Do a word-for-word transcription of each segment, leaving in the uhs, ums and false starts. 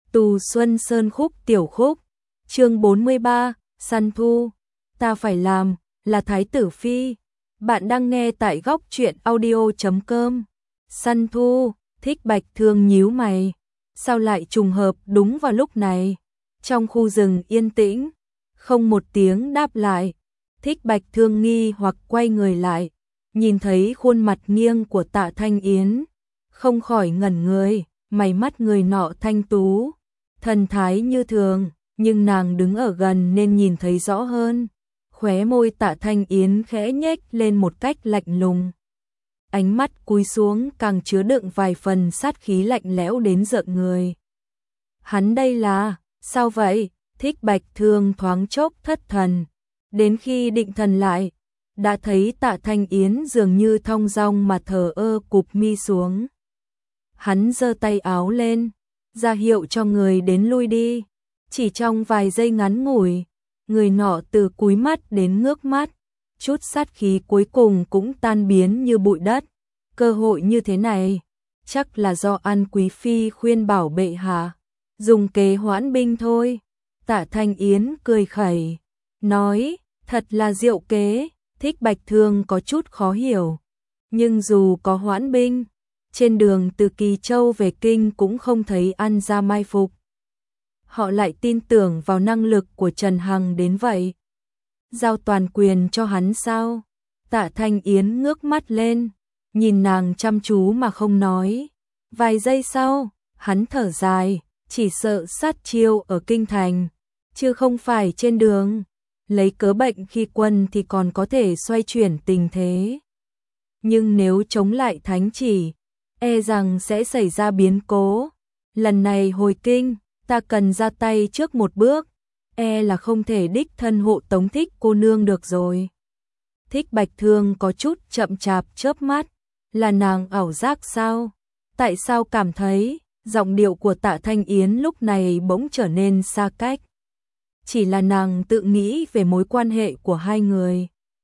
Tù Xuân Sơn Khúc tiểu khúc, chương bốn mươi ba, Săn Thu, ta phải làm, là Thái tử Phi. Bạn đang nghe tại góc truyện audio chấm com. Săn Thu, Thích Bạch Thương nhíu mày. Sao lại trùng hợp đúng vào lúc này? Trong khu rừng yên tĩnh, không một tiếng đáp lại. Thích Bạch Thương nghi hoặc quay người lại, nhìn thấy khuôn mặt nghiêng của Tạ Thanh Yến, không khỏi ngẩn người, mày mắt người nọ thanh tú, thần thái như thường, nhưng nàng đứng ở gần nên nhìn thấy rõ hơn. Khóe môi Tạ Thanh Yến khẽ nhếch lên một cách lạnh lùng. Ánh mắt cúi xuống càng chứa đựng vài phần sát khí lạnh lẽo đến rợn người. Hắn đây là, sao vậy? Thích Bạch Thương thoáng chốc thất thần. Đến khi định thần lại, đã thấy Tạ Thanh Yến dường như thong dong mà thờ ơ cụp mi xuống. Hắn giơ tay áo lên, ra hiệu cho người đến lui đi. Chỉ trong vài giây ngắn ngủi, người nọ từ cúi mắt đến ngước mắt, chút sát khí cuối cùng cũng tan biến như bụi đất. Cơ hội như thế này, chắc là do An Quý Phi khuyên bảo bệ hạ, dùng kế hoãn binh thôi. Tạ Thanh Yến cười khẩy, nói, thật là diệu kế. Thích Bạch Thương có chút khó hiểu. Nhưng dù có hoãn binh, trên đường từ Kỳ Châu về Kinh cũng không thấy An gia mai phục. Họ lại tin tưởng vào năng lực của Trần Hằng đến vậy. Giao toàn quyền cho hắn sao? Tạ Thanh Yến ngước mắt lên, nhìn nàng chăm chú mà không nói. Vài giây sau, hắn thở dài, chỉ sợ sát chiêu ở kinh thành, chứ không phải trên đường. Lấy cớ bệnh khi quân thì còn có thể xoay chuyển tình thế. Nhưng nếu chống lại thánh chỉ, e rằng sẽ xảy ra biến cố. Lần này hồi kinh, ta cần ra tay trước một bước, e là không thể đích thân hộ tống Thích cô nương được rồi. Thích Bạch Thương có chút chậm chạp chớp mắt, là nàng ảo giác sao? Tại sao cảm thấy giọng điệu của Tạ Thanh Yến lúc này bỗng trở nên xa cách? Chỉ là nàng tự nghĩ về mối quan hệ của hai người.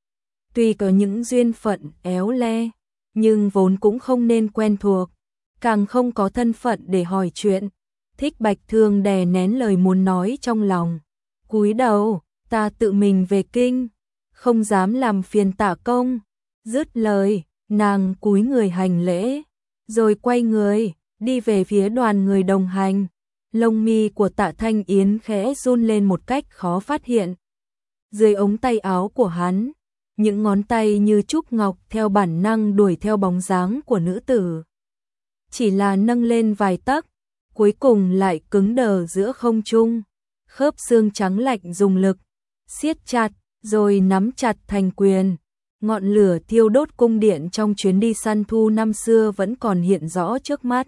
Tuy có những duyên phận éo le, nhưng vốn cũng không nên quen thuộc, càng không có thân phận để hỏi chuyện. Thích Bạch Thương đè nén lời muốn nói trong lòng, cúi đầu, ta tự mình về kinh, không dám làm phiền Tạ công. Dứt lời, nàng cúi người hành lễ, rồi quay người, đi về phía đoàn người đồng hành. Lông mi của Tạ Thanh Yến khẽ run lên một cách khó phát hiện. Dưới ống tay áo của hắn, những ngón tay như trúc ngọc theo bản năng đuổi theo bóng dáng của nữ tử. Chỉ là nâng lên vài tấc, cuối cùng lại cứng đờ giữa không trung. Khớp xương trắng lạnh dùng lực, siết chặt, rồi nắm chặt thành quyền. Ngọn lửa thiêu đốt cung điện trong chuyến đi săn thu năm xưa vẫn còn hiện rõ trước mắt.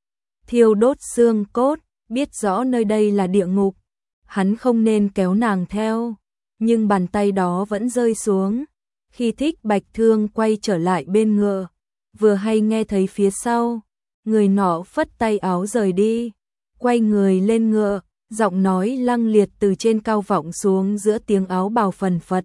Thiêu đốt xương cốt, biết rõ nơi đây là địa ngục. Hắn không nên kéo nàng theo, nhưng bàn tay đó vẫn rơi xuống. Khi Thích Bạch Thương quay trở lại bên ngựa, vừa hay nghe thấy phía sau, người nọ phất tay áo rời đi, quay người lên ngựa, giọng nói lăng liệt từ trên cao vọng xuống giữa tiếng áo bào phần phật.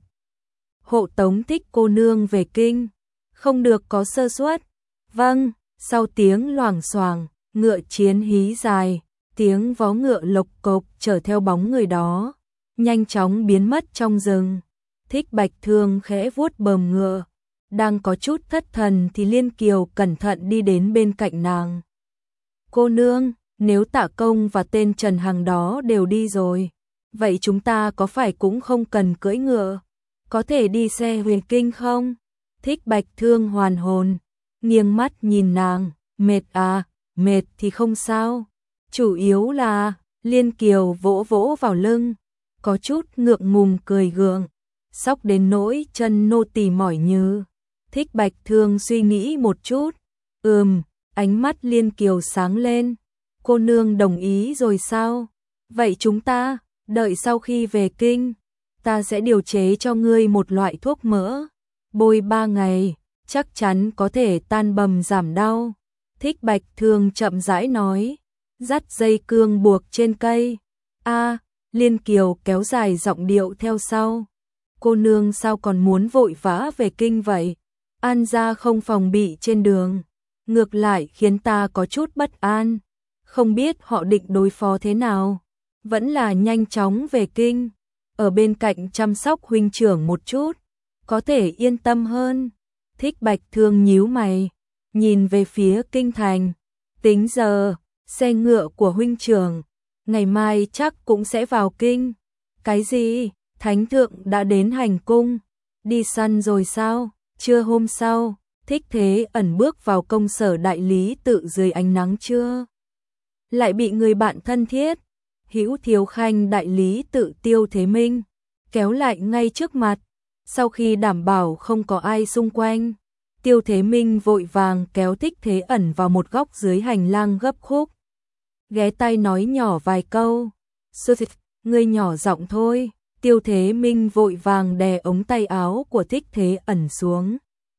Hộ tống Thích cô nương về kinh, không được có sơ suất. Vâng. Sau tiếng loảng xoảng, ngựa chiến hí dài, tiếng vó ngựa lộc cộc chở theo bóng người đó, nhanh chóng biến mất trong rừng. Thích Bạch Thương khẽ vuốt bờm ngựa, đang có chút thất thần thì Liên Kiều cẩn thận đi đến bên cạnh nàng. Cô nương, nếu Tạ công và tên Trần Hằng đó đều đi rồi, vậy chúng ta có phải cũng không cần cưỡi ngựa, có thể đi xe huyền kinh không? Thích Bạch Thương hoàn hồn, nghiêng mắt nhìn nàng, mệt à, mệt thì không sao. Chủ yếu là, Liên Kiều vỗ vỗ vào lưng, có chút ngượng ngùng cười gượng, sóc đến nỗi chân nô tỳ mỏi như. Thích Bạch Thương suy nghĩ một chút, ừm, ánh mắt Liên Kiều sáng lên, cô nương đồng ý rồi sao? Vậy chúng ta, đợi sau khi về kinh, ta sẽ điều chế cho ngươi một loại thuốc mỡ, bôi ba ngày, chắc chắn có thể tan bầm giảm đau. Thích Bạch Thương chậm rãi nói, dắt dây cương buộc trên cây. A, Liên Kiều kéo dài giọng điệu theo sau. Cô nương sao còn muốn vội vã về kinh vậy? An gia không phòng bị trên đường, ngược lại khiến ta có chút bất an. không biết họ định đối phó thế nào, vẫn là nhanh chóng về kinh, ở bên cạnh chăm sóc huynh trưởng một chút, có thể yên tâm hơn. Thích Bạch Thương nhíu mày, nhìn về phía kinh thành, tính giờ, xe ngựa của huynh trưởng, ngày mai chắc cũng sẽ vào kinh. Cái gì? Thánh thượng đã đến hành cung, đi săn rồi sao? Trưa hôm sau, Thích Thế Ẩn bước vào công sở đại lý tự dưới ánh nắng trưa. Lại bị người bạn thân thiết, Hữu Thiếu Khanh đại lý tự Tiêu Thế Minh, kéo lại ngay trước mặt. Sau khi đảm bảo không có ai xung quanh, Tiêu Thế Minh vội vàng kéo Thích Thế Ẩn vào một góc dưới hành lang gấp khúc. Ghé tai nói nhỏ vài câu. Sư thịt, ngươi nhỏ giọng thôi. Tiêu Thế Minh vội vàng đè ống tay áo của Thích Thế Ẩn xuống.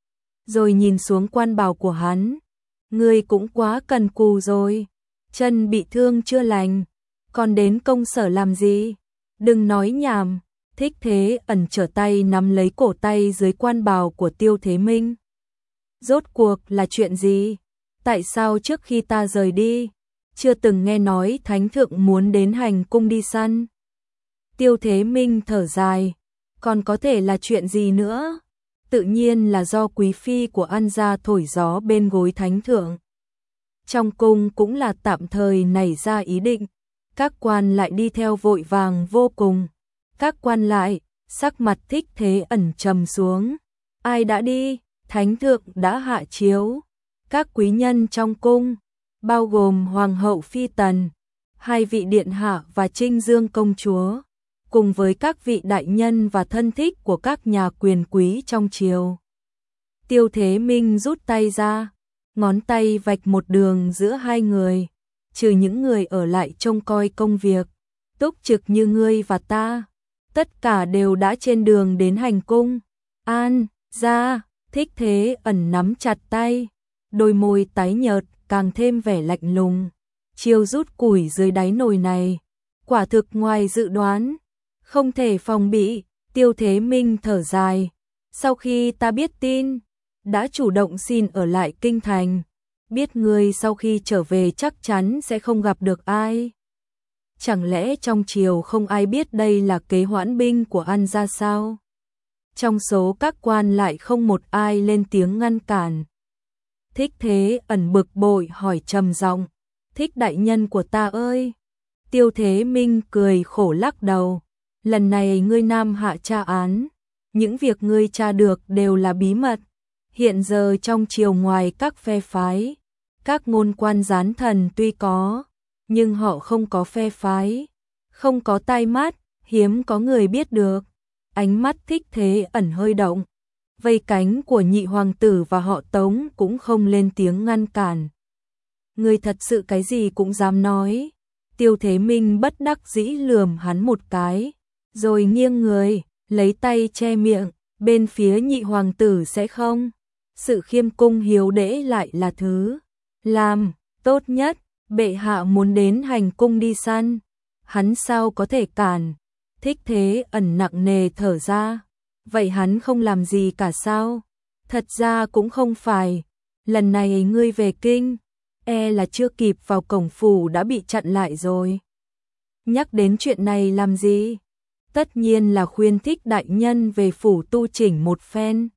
Rồi nhìn xuống quan bào của hắn. Ngươi cũng quá cần cù rồi. Chân bị thương chưa lành, còn đến công sở làm gì? Đừng nói nhảm. Thích Thế Ẩn trở tay nắm lấy cổ tay dưới quan bào của Tiêu Thế Minh. Rốt cuộc là chuyện gì? Tại sao trước khi ta rời đi, chưa từng nghe nói thánh thượng muốn đến hành cung đi săn? Tiêu Thế Minh thở dài, còn có thể là chuyện gì nữa? Tự nhiên là do quý phi của An gia thổi gió bên gối thánh thượng. Trong cung cũng là tạm thời nảy ra ý định, các quan lại đi theo vội vàng vô cùng. Các quan lại, sắc mặt Thích Thế Ẩn trầm xuống. Ai đã đi? Thánh thượng đã hạ chiếu. Các quý nhân trong cung, bao gồm Hoàng hậu Phi Tần, hai vị điện hạ và Trinh Dương công chúa, cùng với các vị đại nhân và thân thích của các nhà quyền quý trong triều. Tiêu Thế Minh rút tay ra, ngón tay vạch một đường giữa hai người, trừ những người ở lại trông coi công việc, túc trực như ngươi và ta, tất cả đều đã trên đường đến hành cung. An gia, Thích Thế Ẩn nắm chặt tay, đôi môi tái nhợt càng thêm vẻ lạnh lùng. Chiêu rút củi dưới đáy nồi này, quả thực ngoài dự đoán, không thể phòng bị. Tiêu Thế Minh thở dài, sau khi ta biết tin, đã chủ động xin ở lại kinh thành, biết ngươi sau khi trở về chắc chắn sẽ không gặp được ai. Chẳng lẽ trong triều không ai biết đây là kế hoãn binh của An gia sao? Trong số các quan lại không một ai lên tiếng ngăn cản. Thích Thế Ẩn bực bội hỏi trầm giọng, Thích đại nhân của ta ơi. Tiêu Thế Minh cười khổ lắc đầu, lần này ngươi nam hạ tra án, những việc ngươi tra được đều là bí mật. Hiện giờ trong triều ngoài các phe phái, các ngôn quan gián thần tuy có, nhưng họ không có phe phái, không có tai mắt, hiếm có người biết được. Ánh mắt Thích Thế Ẩn hơi động, vây cánh của nhị hoàng tử và họ Tống cũng không lên tiếng ngăn cản. Ngươi thật sự cái gì cũng dám nói. Tiêu Thế Minh bất đắc dĩ lườm hắn một cái, rồi nghiêng người, lấy tay che miệng. Bên phía nhị hoàng tử sẽ không. Sự khiêm cung hiếu đễ lại là thứ làm tốt nhất. Bệ hạ muốn đến hành cung đi săn, hắn sao có thể cản? Thích Thế Ẩn nặng nề thở ra. Vậy hắn không làm gì cả sao? Thật ra cũng không phải. Lần này ngươi về kinh, e là chưa kịp vào cổng phủ đã bị chặn lại rồi. Nhắc đến chuyện này làm gì? Tất nhiên là khuyên Thích đại nhân về phủ tu chỉnh một phen.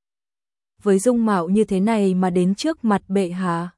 Với dung mạo như thế này mà đến trước mặt bệ hạ,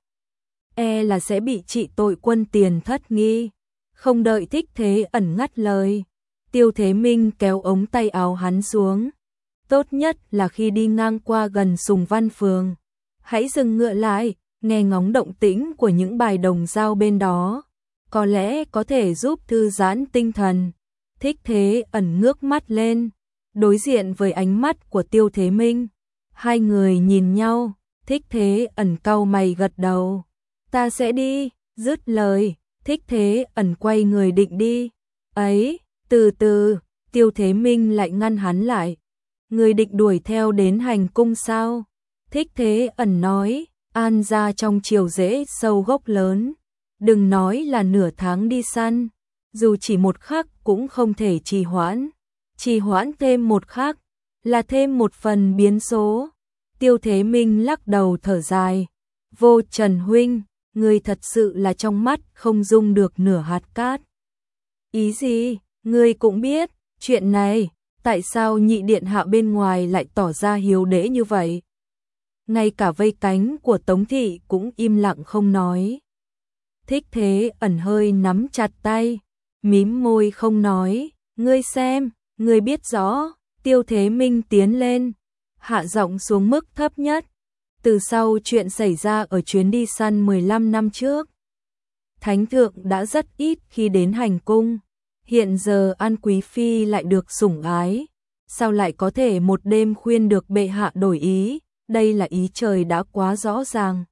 e là sẽ bị trị tội quân tiền thất nghi. Không đợi Thích Thế Ẩn ngắt lời, Tiêu Thế Minh kéo ống tay áo hắn xuống. Tốt nhất là khi đi ngang qua gần Sùng Văn Phường, hãy dừng ngựa lại, nghe ngóng động tĩnh của những bài đồng dao bên đó, có lẽ có thể giúp thư giãn tinh thần. Thích Thế Ẩn ngước mắt lên, đối diện với ánh mắt của Tiêu Thế Minh. Hai người nhìn nhau, Thích Thế Ẩn cau mày gật đầu. Ta sẽ đi, dứt lời, Thích Thế Ẩn quay người định đi. Ấy, từ từ, Tiêu Thế Minh lại ngăn hắn lại. Người định đuổi theo đến hành cung sao? Thích Thế Ẩn nói, An gia trong triều rễ sâu gốc lớn, đừng nói là nửa tháng đi săn, dù chỉ một khắc cũng không thể trì hoãn. Trì hoãn thêm một khắc là thêm một phần biến số. Tiêu Thế Minh lắc đầu thở dài, Vô Trần huynh, ngươi thật sự là trong mắt không dung được nửa hạt cát. Ý gì? Ngươi cũng biết, chuyện này, tại sao nhị điện hạ bên ngoài lại tỏ ra hiếu đễ như vậy? Ngay cả vây cánh của Tống thị cũng im lặng không nói. Thích Thế Ẩn hơi nắm chặt tay, mím môi không nói, ngươi xem, ngươi biết rõ. Tiêu Thế Minh tiến lên, hạ giọng xuống mức thấp nhất. Từ sau chuyện xảy ra ở chuyến đi săn mười lăm năm trước, Thánh thượng đã rất ít khi đến hành cung. Hiện giờ An Quý Phi lại được sủng ái, sao lại có thể một đêm khuyên được bệ hạ đổi ý, đây là ý trời đã quá rõ ràng.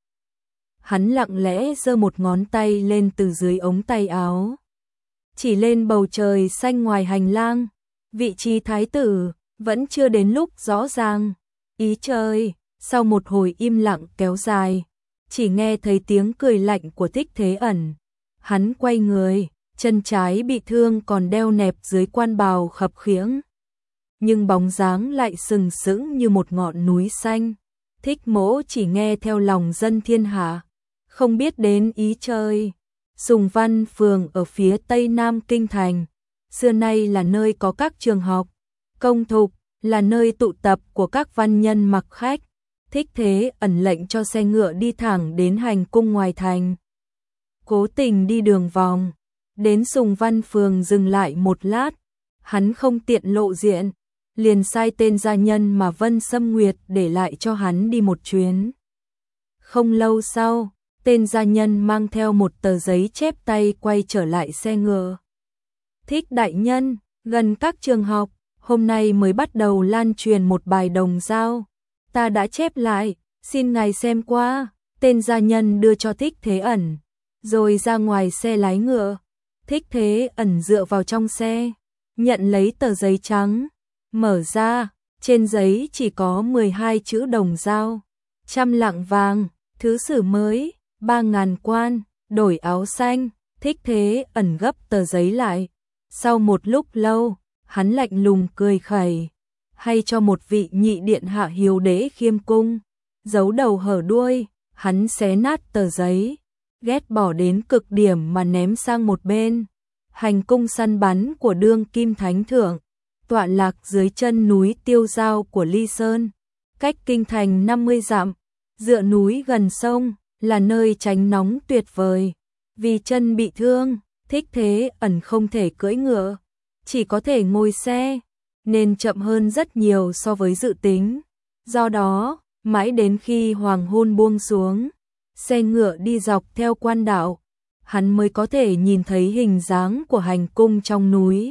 Hắn lặng lẽ giơ một ngón tay lên từ dưới ống tay áo, chỉ lên bầu trời xanh ngoài hành lang, vị trí thái tử vẫn chưa đến lúc rõ ràng. Ý trời, sau một hồi im lặng kéo dài, chỉ nghe thấy tiếng cười lạnh của Thích Thế Ẩn. Hắn quay người, chân trái bị thương còn đeo nẹp dưới quan bào khập khiễng, nhưng bóng dáng lại sừng sững như một ngọn núi xanh. Thích Mỗ chỉ nghe theo lòng dân thiên hạ, không biết đến ý trời. Sùng Văn phường ở phía tây nam kinh thành, xưa nay là nơi có các trường học, công thục, là nơi tụ tập của các văn nhân mặc khách. Thích Thế Ẩn lệnh cho xe ngựa đi thẳng đến hành cung ngoài thành. Cố tình đi đường vòng, đến Sùng Văn phường dừng lại một lát, hắn không tiện lộ diện, liền sai tên gia nhân mà Vân Sâm Nguyệt để lại cho hắn đi một chuyến. Không lâu sau, tên gia nhân mang theo một tờ giấy chép tay quay trở lại xe ngựa. Thích đại nhân, gần các trường học, hôm nay mới bắt đầu lan truyền một bài đồng dao. Ta đã chép lại, xin ngài xem qua. Tên gia nhân đưa cho Thích Thế Ẩn, rồi ra ngoài xe lái ngựa. Thích Thế Ẩn dựa vào trong xe, nhận lấy tờ giấy trắng, mở ra, trên giấy chỉ có mười hai chữ đồng dao. Trăm lạng vàng, thứ sử mới, ba ngàn quan, đổi áo xanh. Thích Thế Ẩn gấp tờ giấy lại. Sau một lúc lâu, hắn lạnh lùng cười khẩy, hay cho một vị nhị điện hạ hiếu đế khiêm cung, giấu đầu hở đuôi. Hắn xé nát tờ giấy, ghét bỏ đến cực điểm mà ném sang một bên. Hành cung săn bắn của đương kim thánh thượng, tọa lạc dưới chân núi Tiêu Giao của Ly Sơn, cách kinh thành năm mươi dặm, dựa núi gần sông, là nơi tránh nóng tuyệt vời. Vì chân bị thương, Thích Thế Ẩn không thể cưỡi ngựa, chỉ có thể ngồi xe, nên chậm hơn rất nhiều so với dự tính. Do đó, mãi đến khi hoàng hôn buông xuống, xe ngựa đi dọc theo quan đạo, hắn mới có thể nhìn thấy hình dáng của hành cung trong núi.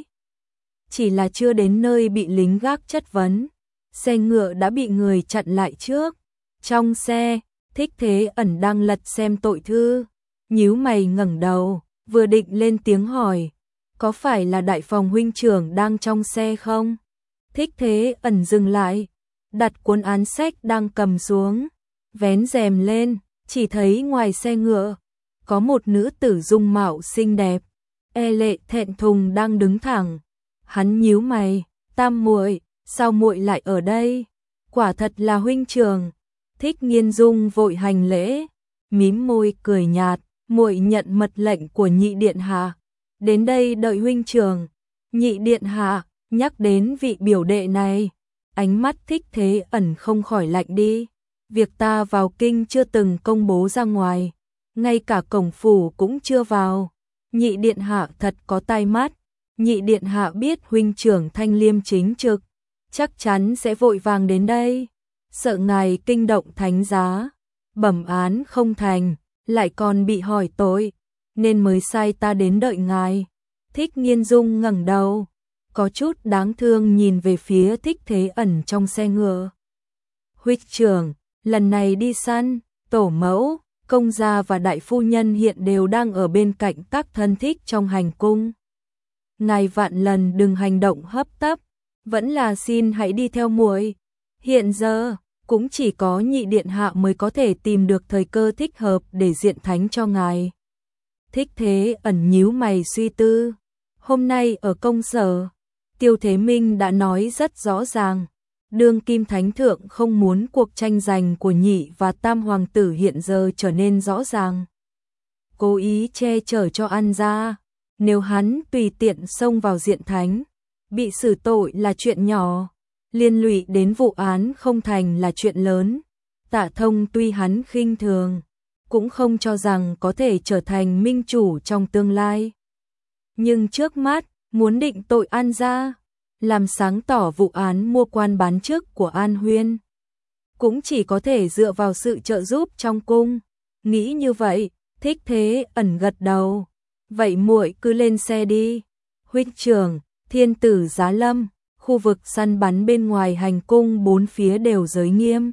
Chỉ là chưa đến nơi bị lính gác chất vấn, xe ngựa đã bị người chặn lại trước. Trong xe, Thích Thế Ẩn đang lật xem tội thư, nhíu mày ngẩng đầu, vừa định lên tiếng hỏi, có phải là đại phòng huynh trưởng đang trong xe không? Thích Thế Ẩn dừng lại, đặt cuốn án sách đang cầm xuống, vén rèm lên, chỉ thấy ngoài xe ngựa có một nữ tử dung mạo xinh đẹp, e lệ thẹn thùng đang đứng thẳng. Hắn nhíu mày, Tam muội, sao muội lại ở đây? Quả thật là huynh trưởng. Thích Nghiên Dung vội hành lễ, mím môi cười nhạt, muội nhận mật lệnh của nhị điện hạ, đến đây đợi huynh trưởng. Nhị điện hạ, nhắc đến vị biểu đệ này, ánh mắt Thích Thế Ẩn không khỏi lạnh đi. Việc ta vào kinh chưa từng công bố ra ngoài, ngay cả cổng phủ cũng chưa vào. Nhị điện hạ thật có tai mắt, nhị điện hạ biết huynh trưởng thanh liêm chính trực, chắc chắn sẽ vội vàng đến đây. Sợ ngài kinh động thánh giá, bẩm án không thành, lại còn bị hỏi tội, nên mới sai ta đến đợi ngài. Thích Nghiên Dung ngẩng đầu, có chút đáng thương nhìn về phía Thích Thế Ẩn trong xe ngựa. Huynh trưởng, lần này đi săn, tổ mẫu, công gia và đại phu nhân hiện đều đang ở bên cạnh các thân thích trong hành cung. Ngài vạn lần đừng hành động hấp tấp, vẫn là xin hãy đi theo muội. Hiện giờ, cũng chỉ có nhị điện hạ mới có thể tìm được thời cơ thích hợp để diện thánh cho ngài. Thích Thế Ẩn nhíu mày suy tư. Hôm nay ở công sở, Tiêu Thế Minh đã nói rất rõ ràng, đương kim thánh thượng không muốn cuộc tranh giành của nhị và tam hoàng tử hiện giờ trở nên rõ ràng. cố ý che chở cho An gia. Nếu hắn tùy tiện xông vào diện thánh, bị xử tội là chuyện nhỏ, liên lụy đến vụ án không thành là chuyện lớn. Tạ Thông tuy hắn khinh thường, cũng không cho rằng có thể trở thành minh chủ trong tương lai. Nhưng trước mắt, muốn định tội An gia, làm sáng tỏ vụ án mua quan bán chức của An Huyên, cũng chỉ có thể dựa vào sự trợ giúp trong cung. Nghĩ như vậy, Thích Thế Ẩn gật đầu. Vậy muội cứ lên xe đi. Huynh trưởng, thiên tử giá lâm, khu vực săn bắn bên ngoài hành cung bốn phía đều giới nghiêm.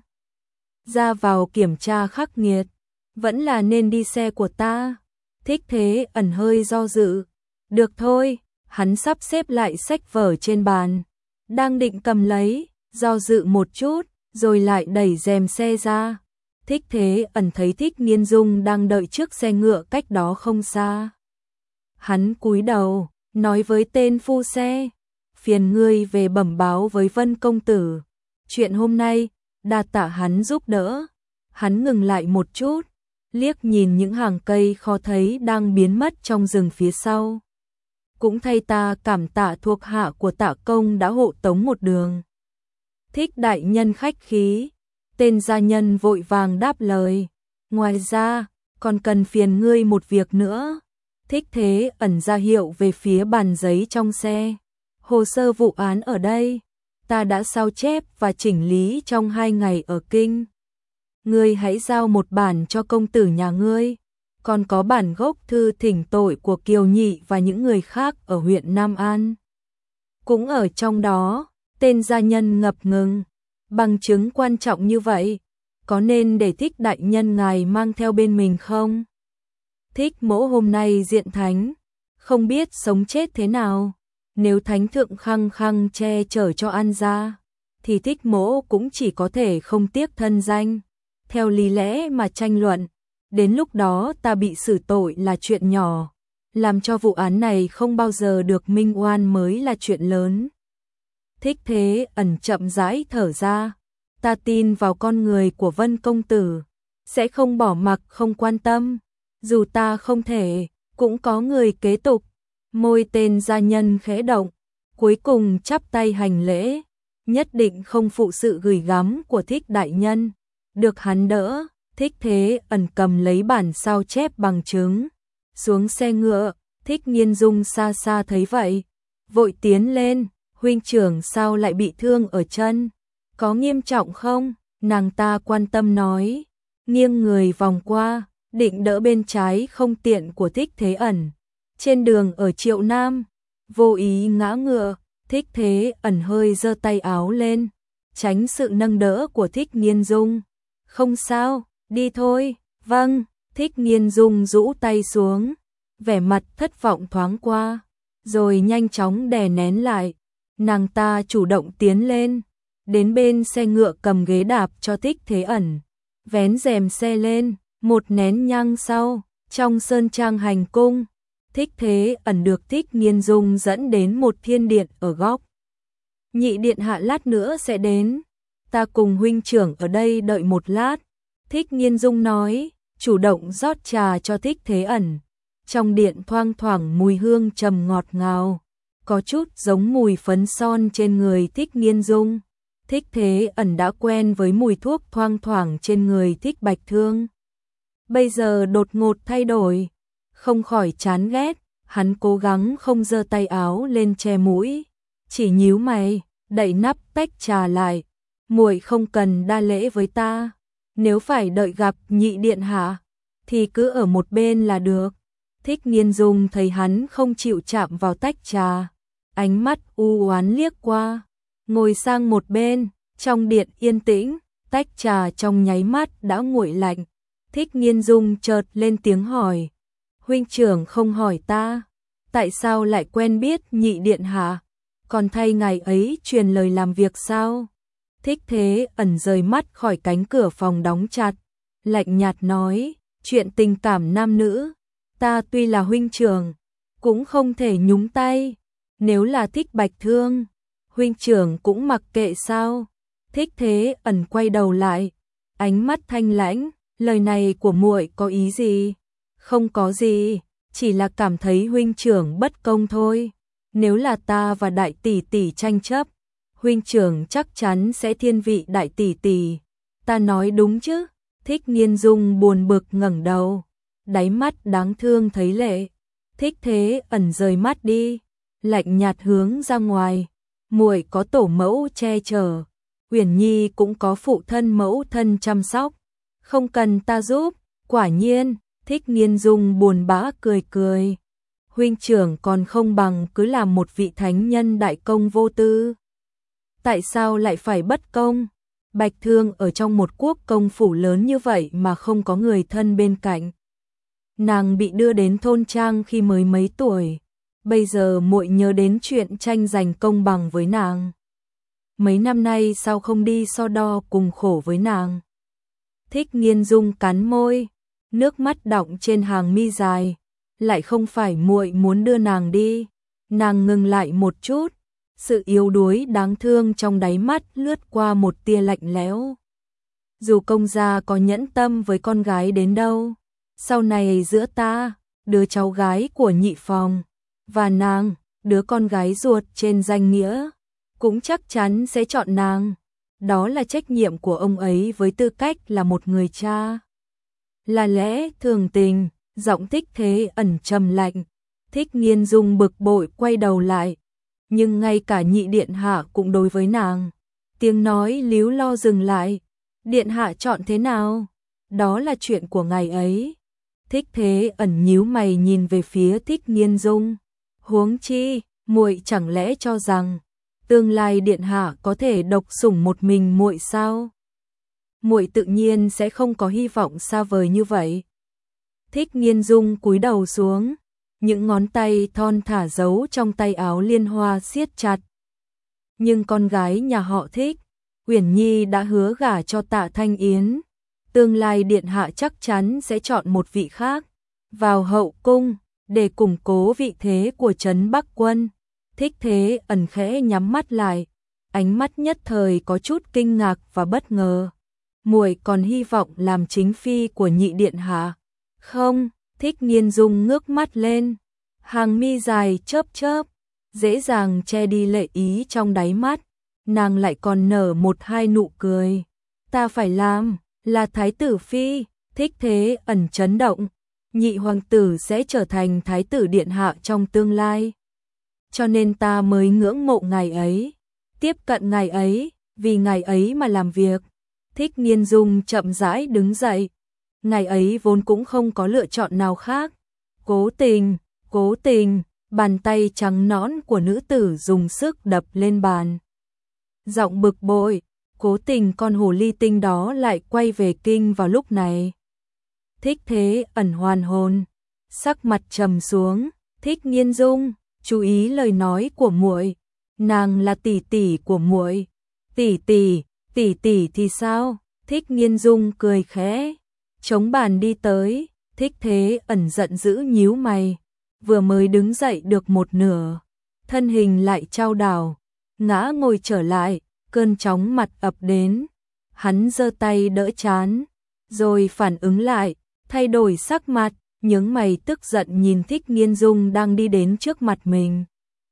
Ra vào kiểm tra khắc nghiệt, vẫn là nên đi xe của ta. Thích Thế Ẩn hơi do dự. Được thôi, hắn sắp xếp lại sách vở trên bàn, đang định cầm lấy, do dự một chút, rồi lại đẩy rèm xe ra. Thích Thế Ẩn thấy Thích Nghiên Dung đang đợi trước xe ngựa cách đó không xa. Hắn cúi đầu, nói với tên phu xe, phiền ngươi về bẩm báo với Vân công tử. Chuyện hôm nay, đa tạ hắn giúp đỡ. Hắn ngừng lại một chút, liếc nhìn những hàng cây khó thấy đang biến mất trong rừng phía sau. Cũng thay ta cảm tạ thuộc hạ của Tạ công đã hộ tống một đường. Thích đại nhân khách khí. Tên gia nhân vội vàng đáp lời. Ngoài ra, còn cần phiền ngươi một việc nữa. Thích Thế Ẩn ra hiệu về phía bàn giấy trong xe. Hồ sơ vụ án ở đây, ta đã sao chép và chỉnh lý trong hai ngày ở kinh. Ngươi hãy giao một bản cho công tử nhà ngươi. Còn có bản gốc thư thỉnh tội của Kiều Nhị và những người khác ở huyện Nam An. Cũng ở trong đó. Tên gia nhân ngập ngừng. Bằng chứng quan trọng như vậy, có nên để Thích đại nhân ngài mang theo bên mình không? Thích mỗ hôm nay diện thánh, không biết sống chết thế nào. Nếu thánh thượng khăng khăng che chở cho An gia, thì Thích mỗ cũng chỉ có thể không tiếc thân danh. Theo lý lẽ mà tranh luận, đến lúc đó ta bị xử tội là chuyện nhỏ, làm cho vụ án này không bao giờ được minh oan mới là chuyện lớn. Thích Thế Ẩn chậm rãi thở ra. Ta tin vào con người của Vân công tử, sẽ không bỏ mặc không quan tâm. Dù ta không thể, cũng có người kế tục. Môi tên gia nhân khẽ động, cuối cùng chắp tay hành lễ. Nhất định không phụ sự gửi gắm của Thích đại nhân. Được hắn đỡ, Thích Thế Ẩn cầm lấy bản sao chép bằng chứng. Xuống xe ngựa, Thích Nghiên Dung xa xa thấy vậy, vội tiến lên. Huynh trưởng sao lại bị thương ở chân? Có nghiêm trọng không? Nàng ta quan tâm nói. Nghiêng người vòng qua, định đỡ bên trái không tiện của Thích Thế Ẩn. Trên đường ở Triệu Nam, vô ý ngã ngựa. Thích Thế Ẩn hơi giơ tay áo lên, tránh sự nâng đỡ của Thích Nghiên Dung. Không sao, đi thôi. Vâng. Thích Nghiên Dung rũ tay xuống, vẻ mặt thất vọng thoáng qua, rồi nhanh chóng đè nén lại. Nàng ta chủ động tiến lên, đến bên xe ngựa cầm ghế đạp cho Thích Thế Ẩn, vén rèm xe lên. Một nén nhang sau, trong sơn trang hành cung, Thích Thế Ẩn được Thích Nghiên Dung dẫn đến một thiên điện ở góc. Nhị điện hạ lát nữa sẽ đến, ta cùng huynh trưởng ở đây đợi một lát. Thích Nghiên Dung nói, chủ động rót trà cho Thích Thế Ẩn. Trong điện thoang thoảng mùi hương trầm ngọt ngào, có chút giống mùi phấn son trên người Thích Nghiên Dung. Thích Thế Ẩn đã quen với mùi thuốc thoang thoảng trên người Thích Bạch Thương. Bây giờ đột ngột thay đổi, không khỏi chán ghét. Hắn cố gắng không giơ tay áo lên che mũi, chỉ nhíu mày, đậy nắp tách trà lại. Muội không cần đa lễ với ta, nếu phải đợi gặp nhị điện hạ, thì cứ ở một bên là được. Thích Nghiên Dung thấy hắn không chịu chạm vào tách trà, ánh mắt u oán liếc qua, ngồi sang một bên. Trong điện yên tĩnh, tách trà trong nháy mắt đã nguội lạnh. Thích Nghiên Dung chợt lên tiếng hỏi, huynh trưởng không hỏi ta, tại sao lại quen biết nhị điện hạ, còn thay ngày ấy truyền lời làm việc sao? Thích Thế Ẩn rời mắt khỏi cánh cửa phòng đóng chặt, lạnh nhạt nói, chuyện tình cảm nam nữ, ta tuy là huynh trưởng, cũng không thể nhúng tay. Nếu là Thích Bạch Thương, huynh trưởng cũng mặc kệ sao? Thích Thế Ẩn quay đầu lại, ánh mắt thanh lãnh, lời này của muội có ý gì? Không có gì, chỉ là cảm thấy huynh trưởng bất công thôi. Nếu là ta và đại tỷ tỷ tranh chấp, huynh trưởng chắc chắn sẽ thiên vị đại tỷ tỷ. Ta nói đúng chứ? Thích Nghiên Dung buồn bực ngẩng đầu, đáy mắt đáng thương thấy lệ. Thích Thế Ẩn rời mắt đi, lạnh nhạt hướng ra ngoài. Muội có tổ mẫu che chở, Uyển Nhi cũng có phụ thân mẫu thân chăm sóc, không cần ta giúp. Quả nhiên, Thích Nghiên Dung buồn bã cười cười. Huynh trưởng còn không bằng cứ làm một vị thánh nhân đại công vô tư. Tại sao lại phải bất công? Bạch Thương ở trong một quốc công phủ lớn như vậy mà không có người thân bên cạnh. Nàng bị đưa đến thôn trang khi mới mấy tuổi, bây giờ muội nhớ đến chuyện tranh giành công bằng với nàng. Mấy năm nay sao không đi so đo cùng khổ với nàng? Thích Nghiên Dung cắn môi, nước mắt đọng trên hàng mi dài. Lại không phải muội muốn đưa nàng đi. Nàng ngừng lại một chút, sự yếu đuối đáng thương trong đáy mắt lướt qua một tia lạnh lẽo. Dù công gia có nhẫn tâm với con gái đến đâu, sau này giữa ta, đứa cháu gái của nhị phòng, và nàng, đứa con gái ruột trên danh nghĩa, cũng chắc chắn sẽ chọn nàng. Đó là trách nhiệm của ông ấy với tư cách là một người cha. Là lẽ thường tình. Giọng Thích Thế Ẩn trầm lạnh. Thích Nghiên Dung bực bội quay đầu lại, nhưng ngay cả nhị điện hạ cũng đối với nàng. Tiếng nói líu lo dừng lại. Điện hạ chọn thế nào? Đó là chuyện của ngài ấy. Thích Thế Ẩn nhíu mày nhìn về phía Thích Nghiên Dung. Huống chi, muội chẳng lẽ cho rằng tương lai điện hạ có thể độc sủng một mình muội sao? Muội tự nhiên sẽ không có hy vọng xa vời như vậy. Thích Nghiên Dung cúi đầu xuống, những ngón tay thon thả giấu trong tay áo liên hoa siết chặt. Nhưng con gái nhà họ Thích, Uyển Nhi đã hứa gả cho Tạ Thanh Yến, tương lai điện hạ chắc chắn sẽ chọn một vị khác vào hậu cung để củng cố vị thế của trấn Bắc Quân. Thích Thế Ẩn khẽ nhắm mắt lại, ánh mắt nhất thời có chút kinh ngạc và bất ngờ. Muội còn hy vọng làm chính phi của nhị điện hạ? Không. Thích Nghiên Dung ngước mắt lên, hàng mi dài chớp chớp, dễ dàng che đi lệ ý trong đáy mắt. Nàng lại còn nở một hai nụ cười. Ta phải làm, là thái tử phi. Thích Thế Ẩn chấn động, nhị hoàng tử sẽ trở thành thái tử điện hạ trong tương lai. Cho nên ta mới ngưỡng mộ ngài ấy, tiếp cận ngài ấy, vì ngài ấy mà làm việc. Thích Nghiên Dung chậm rãi đứng dậy. Ngài ấy vốn cũng không có lựa chọn nào khác. Cố tình, cố tình, bàn tay trắng nõn của nữ tử dùng sức đập lên bàn. Giọng bực bội, cố tình con hồ ly tinh đó lại quay về kinh vào lúc này. Thích Thế Ẩn hoàn hồn, sắc mặt trầm xuống. Thích Nghiên Dung, chú ý lời nói của muội, nàng là tỷ tỷ của muội. Tỷ tỷ, tỷ tỷ thì sao? Thích Nghiên Dung cười khẽ, chống bàn đi tới. Thích Thế Ẩn giận dữ nhíu mày, vừa mới đứng dậy được một nửa, thân hình lại chao đảo, ngã ngồi trở lại, cơn chóng mặt ập đến. Hắn giơ tay đỡ trán, rồi phản ứng lại, thay đổi sắc mặt, nhướng mày tức giận nhìn Thích Nghiên Dung đang đi đến trước mặt mình.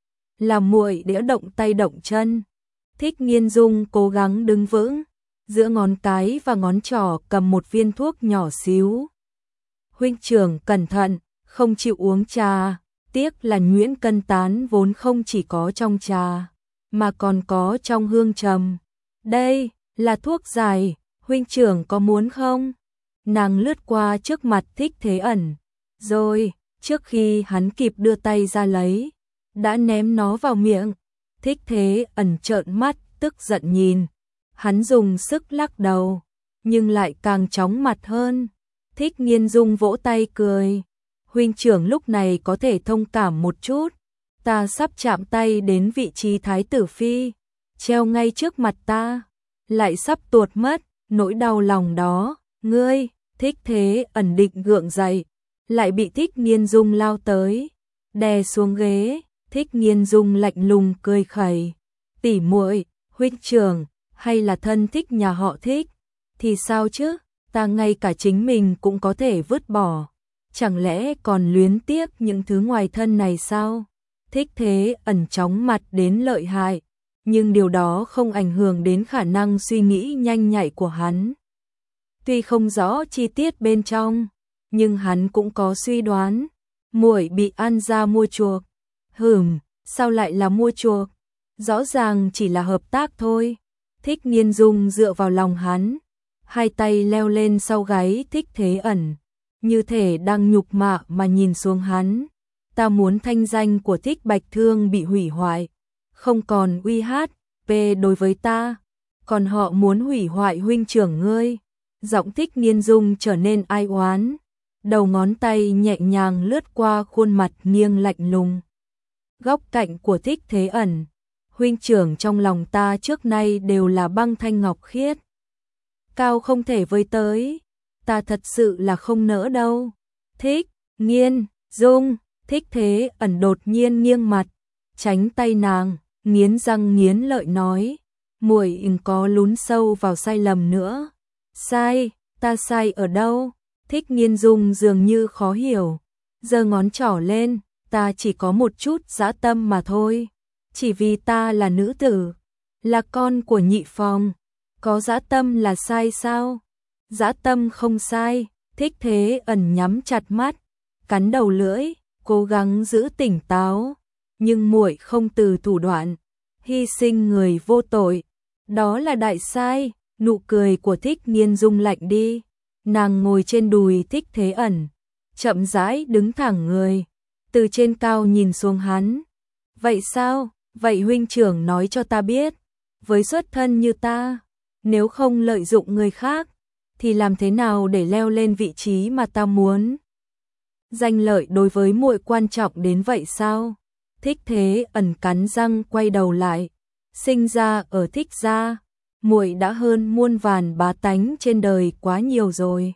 Là muội đỡ động tay động chân. Thích Nghiên Dung cố gắng đứng vững, giữa ngón cái và ngón trỏ cầm một viên thuốc nhỏ xíu. Huynh trưởng cẩn thận, không chịu uống trà, tiếc là nhuyễn cân tán vốn không chỉ có trong trà, mà còn có trong hương trầm. Đây là thuốc giải, huynh trưởng có muốn không? Nàng lướt qua trước mặt Thích Thế Ẩn, rồi, trước khi hắn kịp đưa tay ra lấy, đã ném nó vào miệng. Thích Thế Ẩn trợn mắt, tức giận nhìn. Hắn dùng sức lắc đầu, nhưng lại càng chóng mặt hơn. Thích Nghiên Dung vỗ tay cười. Huynh trưởng lúc này có thể thông cảm một chút. Ta sắp chạm tay đến vị trí thái tử phi, treo ngay trước mặt ta, lại sắp tuột mất, nỗi đau lòng đó. Ngươi, Thích Thế Ẩn định gượng dậy, lại bị Thích Nghiên Dung lao tới, đè xuống ghế. Thích Nghiên Dung lạnh lùng cười khẩy. Tỷ muội, huynh trưởng, hay là thân thích nhà họ Thích, thì sao chứ, ta ngay cả chính mình cũng có thể vứt bỏ. chẳng lẽ còn luyến tiếc những thứ ngoài thân này sao? Thích Thế Ẩn chóng mặt đến lợi hại, nhưng điều đó không ảnh hưởng đến khả năng suy nghĩ nhanh nhạy của hắn. Tuy không rõ chi tiết bên trong, nhưng hắn cũng có suy đoán, muội bị An gia mua chuộc. Hừm, sao lại là mua chuộc? Rõ ràng chỉ là hợp tác thôi. Thích Nghiên Dung dựa vào lòng hắn, hai tay leo lên sau gáy Thích Thế Ẩn, như thể đang nhục mạ mà nhìn xuống hắn. Ta muốn thanh danh của Thích Bạch Thương bị hủy hoại, không còn uy hát pê đối với ta, còn họ muốn hủy hoại huynh trưởng ngươi. Giọng Thích Nghiên Dung trở nên ai oán, đầu ngón tay nhẹ nhàng lướt qua khuôn mặt nghiêng lạnh lùng. Góc cạnh của Thích Thế Ẩn, huynh trưởng trong lòng ta trước nay đều là băng thanh ngọc khiết, cao không thể với tới, ta thật sự là không nỡ đâu. Thích Nghiên Dung, Thích Thế Ẩn đột nhiên nghiêng mặt, tránh tay nàng, nghiến răng nghiến lợi nói, muội đừng có lún sâu vào sai lầm nữa. Sai, ta sai ở đâu? Thích Nghiên Dung dường như khó hiểu, giơ ngón trỏ lên, ta chỉ có một chút dã tâm mà thôi, chỉ vì ta là nữ tử, là con của nhị phòng, có dã tâm là sai sao? Dã tâm không sai. Thích Thế Ẩn nhắm chặt mắt, cắn đầu lưỡi, cố gắng giữ tỉnh táo, nhưng muội không từ thủ đoạn, hy sinh người vô tội, đó là đại sai. Nụ cười của Thích Nghiên Dung lạnh đi, nàng ngồi trên đùi Thích Thế Ẩn, chậm rãi đứng thẳng người, từ trên cao nhìn xuống hắn. Vậy sao? Vậy huynh trưởng nói cho ta biết, với xuất thân như ta, nếu không lợi dụng người khác, thì làm thế nào để leo lên vị trí mà ta muốn? Danh lợi đối với muội quan trọng đến vậy sao? Thích Thế Ẩn cắn răng quay đầu lại, sinh ra ở Thích gia, muội đã hơn muôn vàn bá tánh trên đời quá nhiều rồi.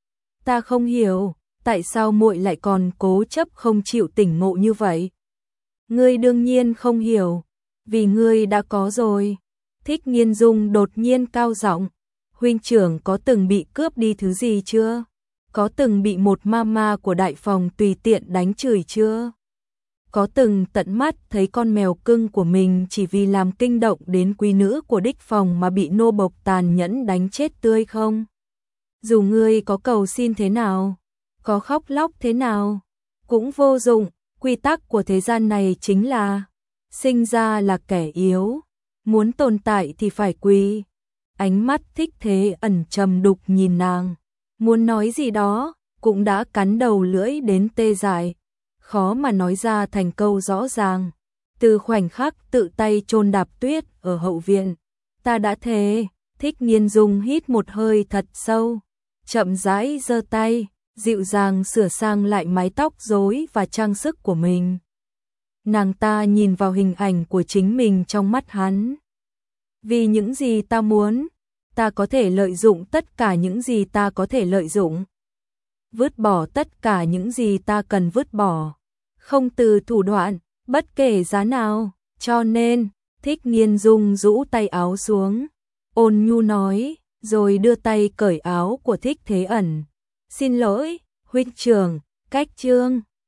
Ta không hiểu, tại sao muội lại còn cố chấp không chịu tỉnh ngộ như vậy? Ngươi đương nhiên không hiểu, vì ngươi đã có rồi. Thích Nghiên Dung đột nhiên cao giọng, huynh trưởng có từng bị cướp đi thứ gì chưa? Có từng bị một mama của đại phòng tùy tiện đánh chửi chưa? Có từng tận mắt thấy con mèo cưng của mình chỉ vì làm kinh động đến quý nữ của đích phòng mà bị nô bộc tàn nhẫn đánh chết tươi không? Dù ngươi có cầu xin thế nào, có khóc lóc thế nào, cũng vô dụng. Quy tắc của thế gian này chính là sinh ra là kẻ yếu, muốn tồn tại thì phải quỳ. Ánh mắt Thích Thế Ẩn trầm đục nhìn nàng, muốn nói gì đó, cũng đã cắn đầu lưỡi đến tê dại, khó mà nói ra thành câu rõ ràng. Từ khoảnh khắc tự tay chôn đạp tuyết ở hậu viện, ta đã thề. Thích Nghiên Dung hít một hơi thật sâu, chậm rãi giơ tay, dịu dàng sửa sang lại mái tóc rối và trang sức của mình. Nàng ta nhìn vào hình ảnh của chính mình trong mắt hắn. Vì những gì ta muốn, ta có thể lợi dụng tất cả những gì ta có thể lợi dụng, vứt bỏ tất cả những gì ta cần vứt bỏ, không từ thủ đoạn, bất kể giá nào. Cho nên, Thích Nghiên Dung rũ tay áo xuống, ôn nhu nói, rồi đưa tay cởi áo của Thích Thế Ẩn. Xin lỗi, huynh trưởng, cách chương.